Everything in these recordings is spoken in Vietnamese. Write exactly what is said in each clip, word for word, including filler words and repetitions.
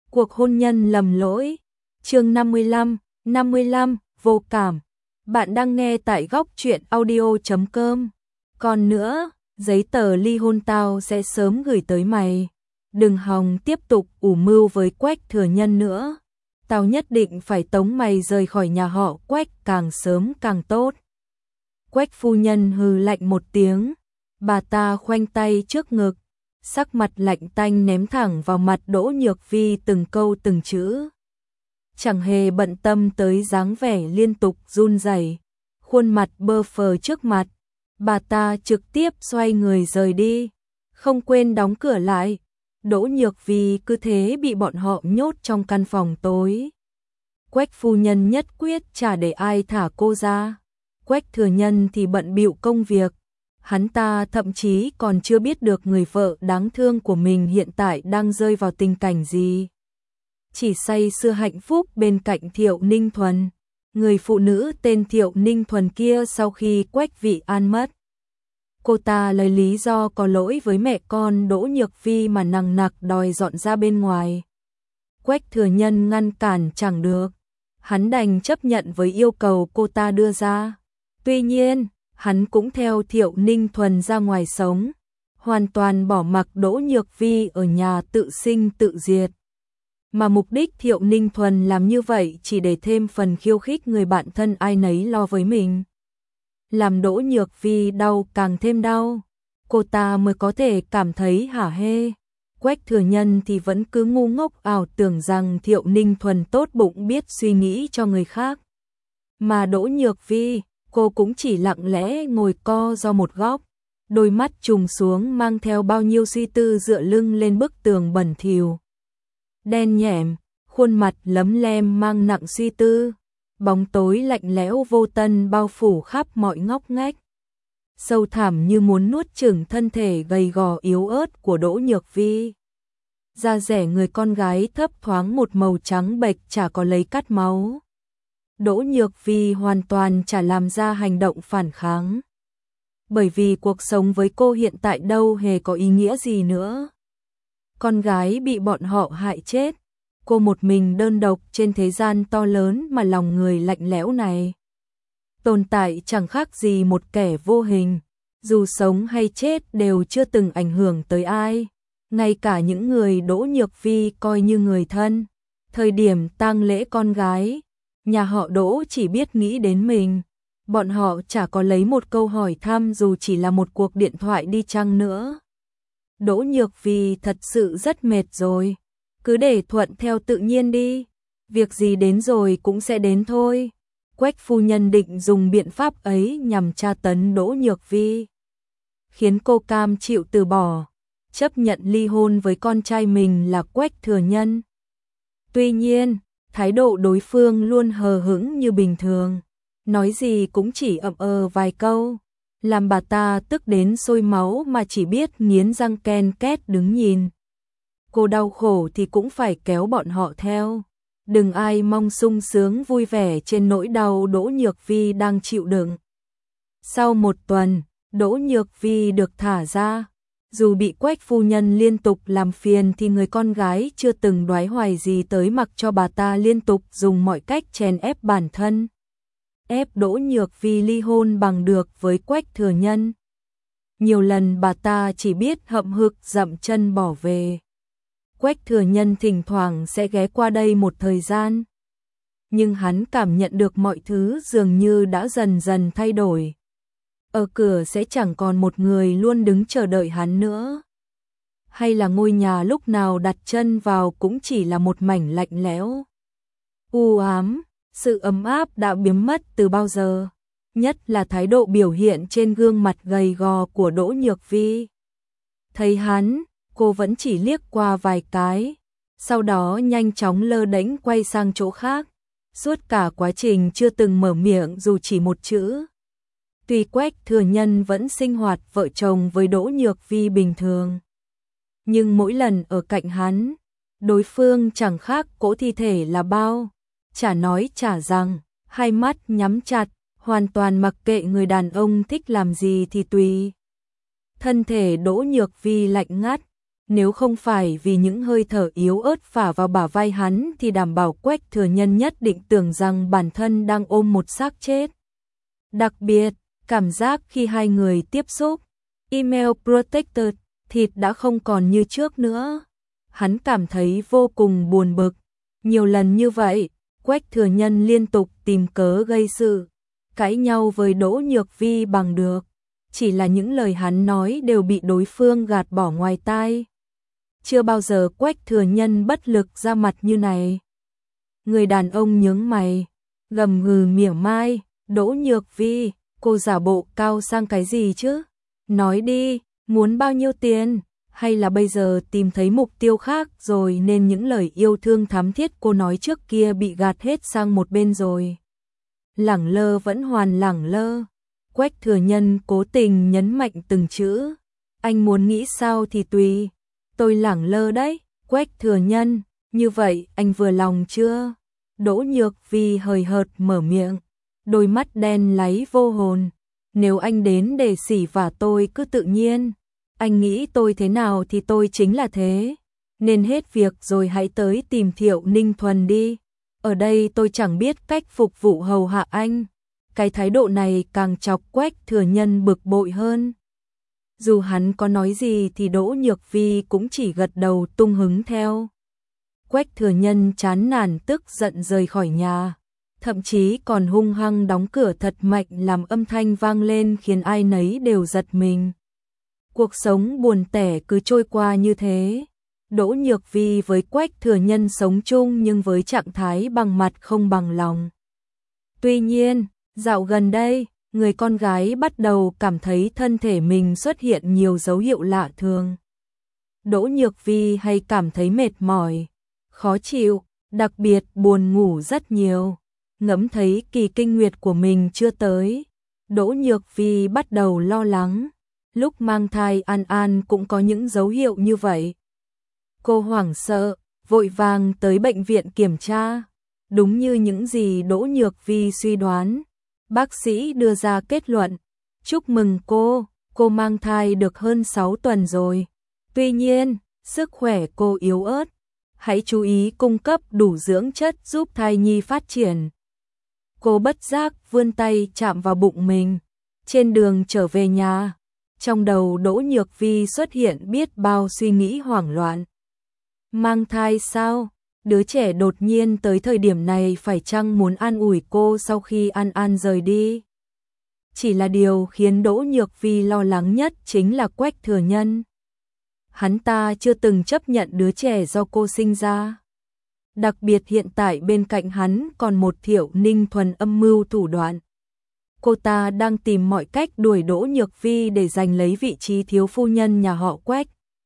Cuộc hôn nhân lầm lỗi. Chương năm mươi lăm, năm mươi lăm, vô cảm. Bạn đang nghe tại góc truyện audio chấm com. Còn nữa, giấy tờ ly hôn tao sẽ sớm gửi tới mày. Đừng hòng tiếp tục ủ mưu với Quách Thừa Nhân nữa. Tao nhất định phải tống mày rời khỏi nhà họ Quách càng sớm càng tốt. Quách phu nhân hừ lạnh một tiếng. Bà ta khoanh tay trước ngực, sắc mặt lạnh tanh ném thẳng vào mặt Đỗ Nhược Vi từng câu từng chữ. Chẳng hề bận tâm tới dáng vẻ liên tục run rẩy, khuôn mặt bơ phờ trước mặt. Bà ta trực tiếp xoay người rời đi, không quên đóng cửa lại. Đỗ Nhược Vi cứ thế bị bọn họ nhốt trong căn phòng tối. Quách phu nhân nhất quyết chả để ai thả cô ra. Quách Thừa Nhân thì bận bịu công việc. Hắn ta thậm chí còn chưa biết được người vợ đáng thương của mình hiện tại đang rơi vào tình cảnh gì. Chỉ say sưa hạnh phúc bên cạnh Thiệu Ninh Thuần. Người phụ nữ tên Thiệu Ninh Thuần kia sau khi Quách Vị An mất, cô ta lấy lý do có lỗi với mẹ con Đỗ Nhược Vi mà nằng nặc đòi dọn ra bên ngoài. Quách Thừa Nhân ngăn cản chẳng được, hắn đành chấp nhận với yêu cầu cô ta đưa ra. Tuy nhiên, hắn cũng theo Thiệu Ninh Thuần ra ngoài sống, hoàn toàn bỏ mặc Đỗ Nhược Vi ở nhà tự sinh tự diệt. Mà mục đích Thiệu Ninh Thuần làm như vậy chỉ để thêm phần khiêu khích người bạn thân ai nấy lo với mình. Làm Đỗ Nhược Vi đau càng thêm đau, cô ta mới có thể cảm thấy hả hê. Quách Thừa Nhân thì vẫn cứ ngu ngốc ảo tưởng rằng Thiệu Ninh Thuần tốt bụng biết suy nghĩ cho người khác. Mà Đỗ Nhược Vi, cô cũng chỉ lặng lẽ ngồi co do một góc, đôi mắt trùng xuống mang theo bao nhiêu suy tư dựa lưng lên bức tường bẩn thỉu. Đen nhẻm, khuôn mặt lấm lem mang nặng suy tư, bóng tối lạnh lẽo vô tân bao phủ khắp mọi ngóc ngách. Sâu thẳm như muốn nuốt chửng thân thể gầy gò yếu ớt của Đỗ Nhược Vi. Da dẻ người con gái thấp thoáng một màu trắng bệch chả có lấy cắt máu. Đỗ Nhược Vi hoàn toàn chả làm ra hành động phản kháng. Bởi vì cuộc sống với cô hiện tại đâu hề có ý nghĩa gì nữa. Con gái bị bọn họ hại chết, cô một mình đơn độc trên thế gian to lớn mà lòng người lạnh lẽo này. Tồn tại chẳng khác gì một kẻ vô hình, dù sống hay chết đều chưa từng ảnh hưởng tới ai, ngay cả những người Đỗ Nhược Vi coi như người thân. Thời điểm tang lễ con gái, nhà họ Đỗ chỉ biết nghĩ đến mình, bọn họ chả có lấy một câu hỏi thăm dù chỉ là một cuộc điện thoại đi chăng nữa. Đỗ Nhược Vi thật sự rất mệt rồi, cứ để thuận theo tự nhiên đi, việc gì đến rồi cũng sẽ đến thôi. Quách phu nhân định dùng biện pháp ấy nhằm tra tấn Đỗ Nhược Vi, khiến cô cam chịu từ bỏ, chấp nhận ly hôn với con trai mình là Quách Thừa Nhân. Tuy nhiên, thái độ đối phương luôn hờ hững như bình thường, nói gì cũng chỉ ậm ờ vài câu, làm bà ta tức đến sôi máu mà chỉ biết nghiến răng ken két đứng nhìn. Cô đau khổ thì cũng phải kéo bọn họ theo. Đừng ai mong sung sướng vui vẻ trên nỗi đau Đỗ Nhược Vi đang chịu đựng. Sau một tuần, Đỗ Nhược Vi được thả ra. Dù bị Quách phu nhân liên tục làm phiền thì người con gái chưa từng đoái hoài gì tới, mặc cho bà ta liên tục dùng mọi cách chèn ép bản thân, ép Đỗ Nhược Vi ly hôn bằng được với Quách Thừa Nhân. Nhiều lần bà ta chỉ biết hậm hực dậm chân bỏ về. Quách Thừa Nhân thỉnh thoảng sẽ ghé qua đây một thời gian, nhưng hắn cảm nhận được mọi thứ dường như đã dần dần thay đổi. Ở cửa sẽ chẳng còn một người luôn đứng chờ đợi hắn nữa. Hay là ngôi nhà lúc nào đặt chân vào cũng chỉ là một mảnh lạnh lẽo, u ám. Sự ấm áp đã biến mất từ bao giờ, nhất là thái độ biểu hiện trên gương mặt gầy gò của Đỗ Nhược Vi. Thấy hắn, cô vẫn chỉ liếc qua vài cái, sau đó nhanh chóng lơ đễnh quay sang chỗ khác, suốt cả quá trình chưa từng mở miệng dù chỉ một chữ. Tuy Quách Thừa Nhân vẫn sinh hoạt vợ chồng với Đỗ Nhược Vi bình thường, nhưng mỗi lần ở cạnh hắn, đối phương chẳng khác cỗ thi thể là bao. Chả nói chả rằng, hai mắt nhắm chặt, hoàn toàn mặc kệ người đàn ông thích làm gì thì tùy. Thân thể Đỗ Nhược Vi lạnh ngắt, Nếu không phải vì những hơi thở yếu ớt phả vào bả vai hắn thì đảm bảo Quách Thừa Nhân nhất định tưởng rằng bản thân đang ôm một xác chết. Đặc biệt, cảm giác khi hai người tiếp xúc, email protected, thịt đã không còn như trước nữa. Hắn cảm thấy vô cùng buồn bực. Nhiều lần như vậy, Quách Thừa Nhân liên tục tìm cớ gây sự, cãi nhau với Đỗ Nhược Vi bằng được. Chỉ là những lời hắn nói đều bị đối phương gạt bỏ ngoài tai. Chưa bao giờ Quách Thừa Nhân bất lực ra mặt như này. Người đàn ông nhướng mày, gầm gừ mỉa mai, Đỗ Nhược Vi, cô giả bộ cao sang cái gì chứ? Nói đi, muốn bao nhiêu tiền? Hay là bây giờ tìm thấy mục tiêu khác rồi nên những lời yêu thương thắm thiết cô nói trước kia bị gạt hết sang một bên rồi? Lẳng lơ vẫn hoàn lẳng lơ. Quách Thừa Nhân cố tình nhấn mạnh từng chữ. Anh muốn nghĩ sao thì tùy. Tôi lẳng lơ đấy. Quách Thừa Nhân, như vậy anh vừa lòng chưa? Đỗ Nhược Vi hời hợt mở miệng, đôi mắt đen láy vô hồn. Nếu anh đến để xỉ vả tôi cứ tự nhiên. Anh nghĩ tôi thế nào thì tôi chính là thế. Nên hết việc rồi hãy tới tìm Thiệu Ninh Thuần đi. Ở đây tôi chẳng biết cách phục vụ hầu hạ anh. Cái thái độ này càng chọc Quách Thừa Nhân bực bội hơn. Dù hắn có nói gì thì Đỗ Nhược Vi cũng chỉ gật đầu tung hứng theo. Quách Thừa Nhân chán nản tức giận rời khỏi nhà. Thậm chí còn hung hăng đóng cửa thật mạnh làm âm thanh vang lên khiến ai nấy đều giật mình. Cuộc sống buồn tẻ cứ trôi qua như thế. Đỗ Nhược Vi với Quách Thừa Nhân sống chung nhưng với trạng thái bằng mặt không bằng lòng. Tuy nhiên, dạo gần đây, người con gái bắt đầu cảm thấy thân thể mình xuất hiện nhiều dấu hiệu lạ thường. Đỗ Nhược Vi hay cảm thấy mệt mỏi, khó chịu, đặc biệt buồn ngủ rất nhiều. Ngẫm thấy kỳ kinh nguyệt của mình chưa tới, Đỗ Nhược Vi bắt đầu lo lắng. Lúc mang thai An An cũng có những dấu hiệu như vậy. Cô hoảng sợ, vội vàng tới bệnh viện kiểm tra. Đúng như những gì Đỗ Nhược Vi suy đoán, bác sĩ đưa ra kết luận, chúc mừng cô, cô mang thai được hơn sáu tuần rồi. Tuy nhiên, sức khỏe cô yếu ớt, hãy chú ý cung cấp đủ dưỡng chất giúp thai nhi phát triển. Cô bất giác vươn tay chạm vào bụng mình. Trên đường trở về nhà, trong đầu Đỗ Nhược Vi xuất hiện biết bao suy nghĩ hoảng loạn. Mang thai sao? Đứa trẻ đột nhiên tới thời điểm này phải chăng muốn an ủi cô sau khi An An rời đi? Chỉ là điều khiến Đỗ Nhược Vi lo lắng nhất chính là Quách Thừa Nhân. Hắn ta chưa từng chấp nhận đứa trẻ do cô sinh ra. Đặc biệt hiện tại bên cạnh hắn còn một Thiệu Ninh Thuần âm mưu thủ đoạn. Cô ta đang tìm mọi cách đuổi Đỗ Nhược Vi để giành lấy vị trí thiếu phu nhân nhà họ Quách.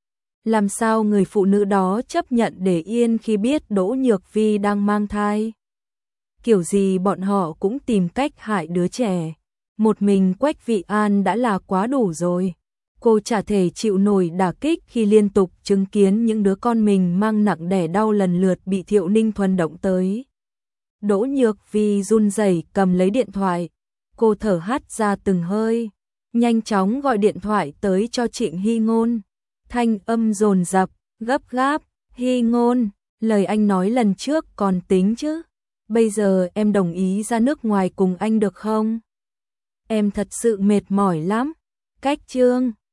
Làm sao người phụ nữ đó chấp nhận để yên khi biết Đỗ Nhược Vi đang mang thai? Kiểu gì bọn họ cũng tìm cách hại đứa trẻ. Một mình Quách Vị An đã là quá đủ rồi. Cô chả thể chịu nổi đả kích khi liên tục chứng kiến những đứa con mình mang nặng đẻ đau lần lượt bị Thiệu Ninh Thuần động tới. Đỗ Nhược Vi run rẩy cầm lấy điện thoại. Cô thở hắt ra từng hơi, nhanh chóng gọi điện thoại tới cho Trịnh Hy Ngôn. Thanh âm dồn dập, gấp gáp, Hy Ngôn, lời anh nói lần trước còn tính chứ. Bây giờ em đồng ý ra nước ngoài cùng anh được không? Em thật sự mệt mỏi lắm. Cách chương